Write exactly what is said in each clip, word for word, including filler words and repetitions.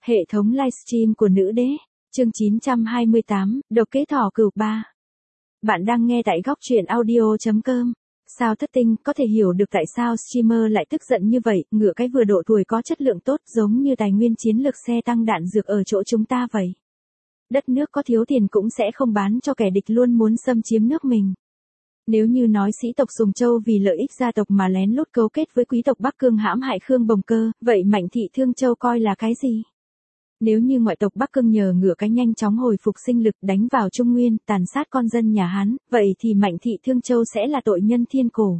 Hệ thống livestream của nữ đế, chương chín trăm hai mươi tám, độc kế thỏ cừu ba. Bạn đang nghe tại góc truyện audio.com. Sao thất tinh có thể hiểu được tại sao streamer lại tức giận như vậy, ngựa cái vừa độ tuổi có chất lượng tốt giống như tài nguyên chiến lược xe tăng đạn dược ở chỗ chúng ta vậy. Đất nước có thiếu tiền cũng sẽ không bán cho kẻ địch luôn muốn xâm chiếm nước mình. Nếu như nói sĩ tộc Sùng Châu vì lợi ích gia tộc mà lén lút cấu kết với quý tộc Bắc Cương hãm hại Khương Bồng Cơ, vậy Mạnh thị Thương Châu coi là cái gì? Nếu như ngoại tộc Bắc Cương nhờ ngựa cái nhanh chóng hồi phục sinh lực đánh vào Trung Nguyên, tàn sát con dân nhà Hán, vậy thì Mạnh thị Thương Châu sẽ là tội nhân thiên cổ.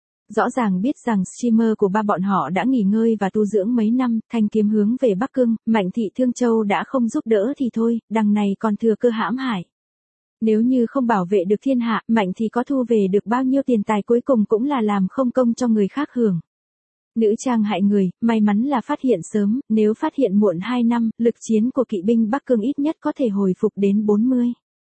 Rõ ràng biết rằng streamer của ba bọn họ đã nghỉ ngơi và tu dưỡng mấy năm, thanh kiếm hướng về Bắc Cương, Mạnh thị Thương Châu đã không giúp đỡ thì thôi, đằng này còn thừa cơ hãm hại. Nếu như không bảo vệ được thiên hạ, Mạnh thì có thu về được bao nhiêu tiền tài cuối cùng cũng là làm không công cho người khác hưởng. Nữ trang hại người, may mắn là phát hiện sớm, nếu phát hiện muộn hai năm, lực chiến của kỵ binh Bắc Cương ít nhất có thể hồi phục đến bốn mươi.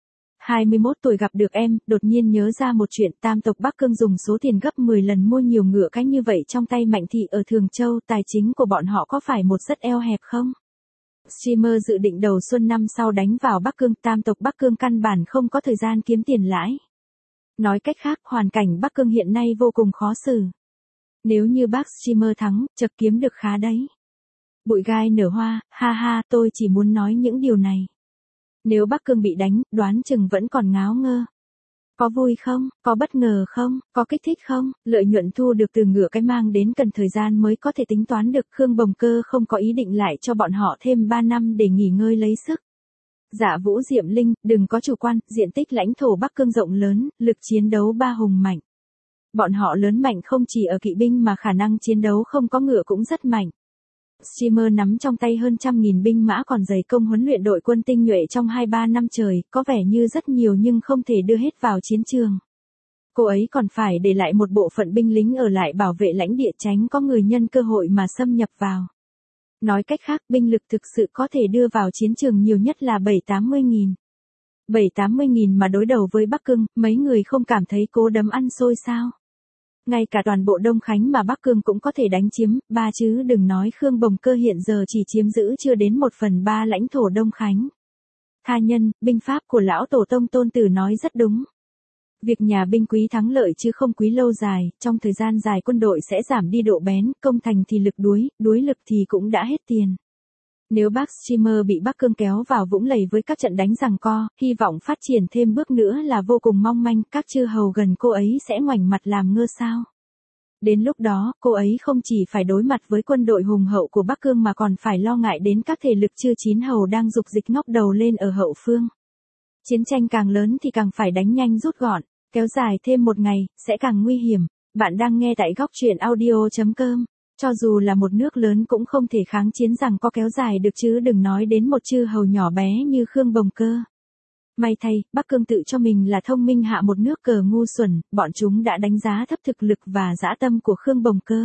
hai mươi mốt tuổi gặp được em, đột nhiên nhớ ra một chuyện, tam tộc Bắc Cương dùng số tiền gấp mười lần mua nhiều ngựa cái như vậy trong tay Mạnh thị ở Thường Châu, tài chính của bọn họ có phải một rất eo hẹp không? Streamer dự định đầu xuân năm sau đánh vào Bắc Cương, tam tộc Bắc Cương căn bản không có thời gian kiếm tiền lãi. Nói cách khác, hoàn cảnh Bắc Cương hiện nay vô cùng khó xử. Nếu như bác streamer thắng, chợt kiếm được khá đấy. Bụi gai nở hoa, ha ha, tôi chỉ muốn nói những điều này. Nếu Bắc Cương bị đánh, đoán chừng vẫn còn ngáo ngơ. Có vui không? Có bất ngờ không? Có kích thích không? Lợi nhuận thu được từ ngựa cái mang đến cần thời gian mới có thể tính toán được. Khương Bồng Cơ không có ý định lại cho bọn họ thêm ba năm để nghỉ ngơi lấy sức. Dạ Vũ Diệm Linh, đừng có chủ quan, diện tích lãnh thổ Bắc Cương rộng lớn, lực chiến đấu ba hùng mạnh. Bọn họ lớn mạnh không chỉ ở kỵ binh mà khả năng chiến đấu không có ngựa cũng rất mạnh. Streamer nắm trong tay hơn trăm nghìn binh mã còn dày công huấn luyện đội quân tinh nhuệ trong hai ba năm trời, có vẻ như rất nhiều nhưng không thể đưa hết vào chiến trường. Cô ấy còn phải để lại một bộ phận binh lính ở lại bảo vệ lãnh địa tránh có người nhân cơ hội mà xâm nhập vào. Nói cách khác, binh lực thực sự có thể đưa vào chiến trường nhiều nhất là bảy tám mươi nghìn. bảy tám mươi nghìn mà đối đầu với Bắc Cương, mấy người không cảm thấy cố đấm ăn xôi sao? Ngay cả toàn bộ Đông Khánh mà Bắc Cương cũng có thể đánh chiếm, ba chứ đừng nói Khương Bồng Cơ hiện giờ chỉ chiếm giữ chưa đến một phần ba lãnh thổ Đông Khánh. Tha nhân, binh pháp của lão tổ tông Tôn Tử nói rất đúng. Việc nhà binh quý thắng lợi chứ không quý lâu dài, trong thời gian dài quân đội sẽ giảm đi độ bén, công thành thì lực đuối, đuối lực thì cũng đã hết tiền. Nếu bác streamer bị Bắc Cương kéo vào vũng lầy với các trận đánh giằng co, hy vọng phát triển thêm bước nữa là vô cùng mong manh, các chư hầu gần cô ấy sẽ ngoảnh mặt làm ngơ sao. Đến lúc đó, cô ấy không chỉ phải đối mặt với quân đội hùng hậu của Bắc Cương mà còn phải lo ngại đến các thể lực chưa chín hầu đang dục dịch ngóc đầu lên ở hậu phương. Chiến tranh càng lớn thì càng phải đánh nhanh rút gọn, kéo dài thêm một ngày, sẽ càng nguy hiểm. Bạn đang nghe tại góc truyện audio.com. Cho dù là một nước lớn cũng không thể kháng chiến rằng có kéo dài được chứ đừng nói đến một chư hầu nhỏ bé như Khương Bồng Cơ. May thay, Bắc Cương tự cho mình là thông minh hạ một nước cờ ngu xuẩn, bọn chúng đã đánh giá thấp thực lực và dã tâm của Khương Bồng Cơ.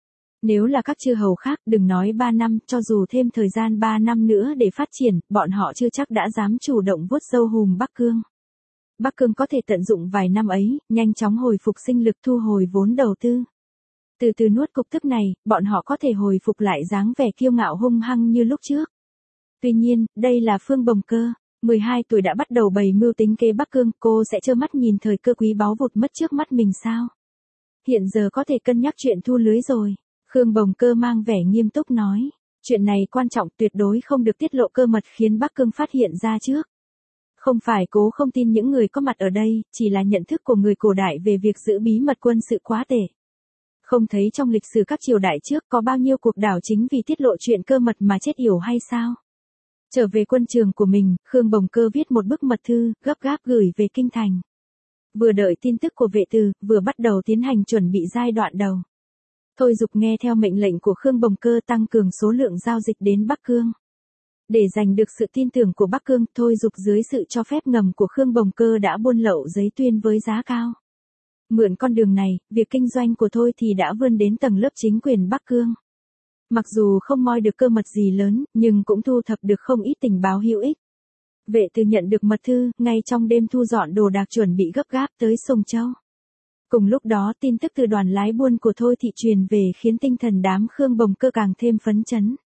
Nếu là các chư hầu khác, đừng nói ba năm, cho dù thêm thời gian ba năm nữa để phát triển, bọn họ chưa chắc đã dám chủ động vuốt râu hùm Bắc Cương. Bắc Cương có thể tận dụng vài năm ấy, nhanh chóng hồi phục sinh lực thu hồi vốn đầu tư. Từ từ nuốt cục tức này, bọn họ có thể hồi phục lại dáng vẻ kiêu ngạo hung hăng như lúc trước. Tuy nhiên, đây là Phương Bồng Cơ, mười hai tuổi đã bắt đầu bày mưu tính kế Bắc Cương, cô sẽ trơ mắt nhìn thời cơ quý báu vụt mất trước mắt mình sao? Hiện giờ có thể cân nhắc chuyện thu lưới rồi. Khương Bồng Cơ mang vẻ nghiêm túc nói, chuyện này quan trọng tuyệt đối không được tiết lộ cơ mật khiến Bắc Cương phát hiện ra trước. Không phải cố không tin những người có mặt ở đây, chỉ là nhận thức của người cổ đại về việc giữ bí mật quân sự quá tệ. Không thấy trong lịch sử các triều đại trước có bao nhiêu cuộc đảo chính vì tiết lộ chuyện cơ mật mà chết yểu hay sao? Trở về quân trường của mình, Khương Bồng Cơ viết một bức mật thư, gấp gáp gửi về kinh thành. Vừa đợi tin tức của vệ từ, vừa bắt đầu tiến hành chuẩn bị giai đoạn đầu. Thôi Dục nghe theo mệnh lệnh của Khương Bồng Cơ tăng cường số lượng giao dịch đến Bắc Cương. Để giành được sự tin tưởng của Bắc Cương, Thôi Dục dưới sự cho phép ngầm của Khương Bồng Cơ đã buôn lậu giấy tuyên với giá cao. Mượn con đường này, việc kinh doanh của Thôi thì đã vươn đến tầng lớp chính quyền Bắc Cương. Mặc dù không moi được cơ mật gì lớn, nhưng cũng thu thập được không ít tình báo hữu ích. Vệ từ nhận được mật thư, ngay trong đêm thu dọn đồ đạc chuẩn bị gấp gáp tới Sùng Châu. Cùng lúc đó tin tức từ đoàn lái buôn của Thôi thị truyền về khiến tinh thần đám Khương Bồng Cơ càng thêm phấn chấn.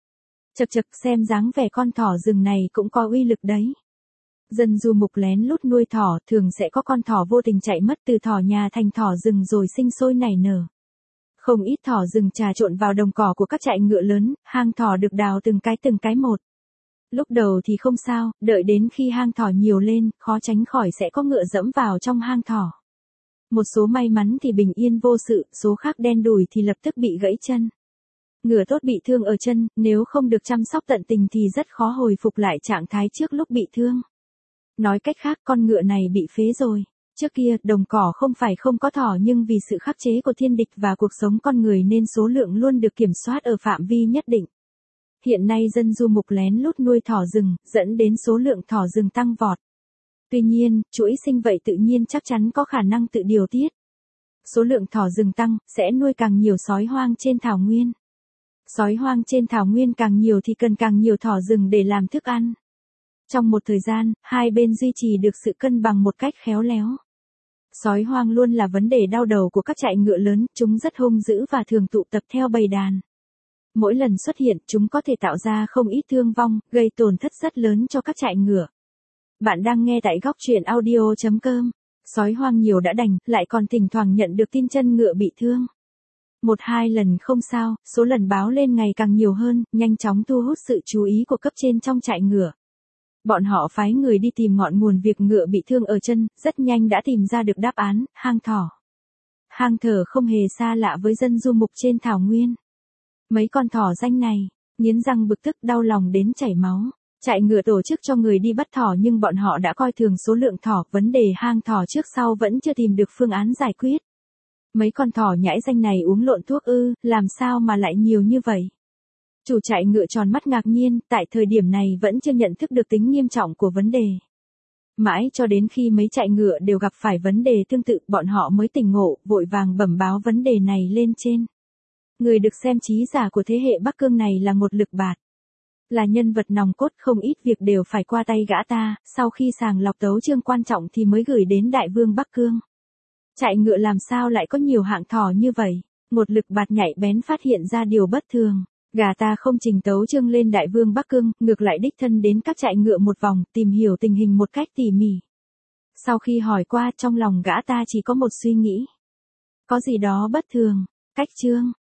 Chậc chậc, xem dáng vẻ con thỏ rừng này cũng có uy lực đấy. Dân du mục lén lút nuôi thỏ, thường sẽ có con thỏ vô tình chạy mất từ thỏ nhà thành thỏ rừng rồi sinh sôi nảy nở. Không ít thỏ rừng trà trộn vào đồng cỏ của các trại ngựa lớn, hang thỏ được đào từng cái từng cái một. Lúc đầu thì không sao, đợi đến khi hang thỏ nhiều lên, khó tránh khỏi sẽ có ngựa dẫm vào trong hang thỏ. Một số may mắn thì bình yên vô sự, số khác đen đủi thì lập tức bị gãy chân. Ngựa tốt bị thương ở chân, nếu không được chăm sóc tận tình thì rất khó hồi phục lại trạng thái trước lúc bị thương. Nói cách khác, con ngựa này bị phế rồi. Trước kia, đồng cỏ không phải không có thỏ nhưng vì sự khắc chế của thiên địch và cuộc sống con người nên số lượng luôn được kiểm soát ở phạm vi nhất định. Hiện nay dân du mục lén lút nuôi thỏ rừng, dẫn đến số lượng thỏ rừng tăng vọt. Tuy nhiên, chuỗi sinh vậy tự nhiên chắc chắn có khả năng tự điều tiết. Số lượng thỏ rừng tăng, sẽ nuôi càng nhiều sói hoang trên thảo nguyên. Sói hoang trên thảo nguyên càng nhiều thì cần càng nhiều thỏ rừng để làm thức ăn. Trong một thời gian, hai bên duy trì được sự cân bằng một cách khéo léo. Sói hoang luôn là vấn đề đau đầu của các trại ngựa lớn, chúng rất hung dữ và thường tụ tập theo bầy đàn. Mỗi lần xuất hiện, chúng có thể tạo ra không ít thương vong, gây tổn thất rất lớn cho các trại ngựa. Bạn đang nghe tại góc truyện audio chấm com. Sói hoang nhiều đã đành, lại còn thỉnh thoảng nhận được tin chân ngựa bị thương. Một hai lần không sao, số lần báo lên ngày càng nhiều hơn, nhanh chóng thu hút sự chú ý của cấp trên trong trại ngựa. Bọn họ phái người đi tìm ngọn nguồn việc ngựa bị thương ở chân, rất nhanh đã tìm ra được đáp án, hang thỏ. Hang thở không hề xa lạ với dân du mục trên thảo nguyên. Mấy con thỏ danh này, nghiến răng bực tức đau lòng đến chảy máu. Trại ngựa tổ chức cho người đi bắt thỏ nhưng bọn họ đã coi thường số lượng thỏ, vấn đề hang thỏ trước sau vẫn chưa tìm được phương án giải quyết. Mấy con thỏ nhãi danh này uống lộn thuốc ư, làm sao mà lại nhiều như vậy? Chủ trại ngựa tròn mắt ngạc nhiên, tại thời điểm này vẫn chưa nhận thức được tính nghiêm trọng của vấn đề. Mãi cho đến khi mấy trại ngựa đều gặp phải vấn đề tương tự, bọn họ mới tỉnh ngộ, vội vàng bẩm báo vấn đề này lên trên. Người được xem trí giả của thế hệ Bắc Cương này là một lực bạt. Là nhân vật nòng cốt, không ít việc đều phải qua tay gã ta, sau khi sàng lọc tấu chương quan trọng thì mới gửi đến đại vương Bắc Cương. Trại ngựa làm sao lại có nhiều hạng thỏ như vậy? Một lực bạt nhạy bén phát hiện ra điều bất thường. Gã ta không trình tấu chương lên đại vương Bắc Cương, ngược lại đích thân đến các trại ngựa một vòng, tìm hiểu tình hình một cách tỉ mỉ. Sau khi hỏi qua, trong lòng gã ta chỉ có một suy nghĩ. Có gì đó bất thường. Cách chương.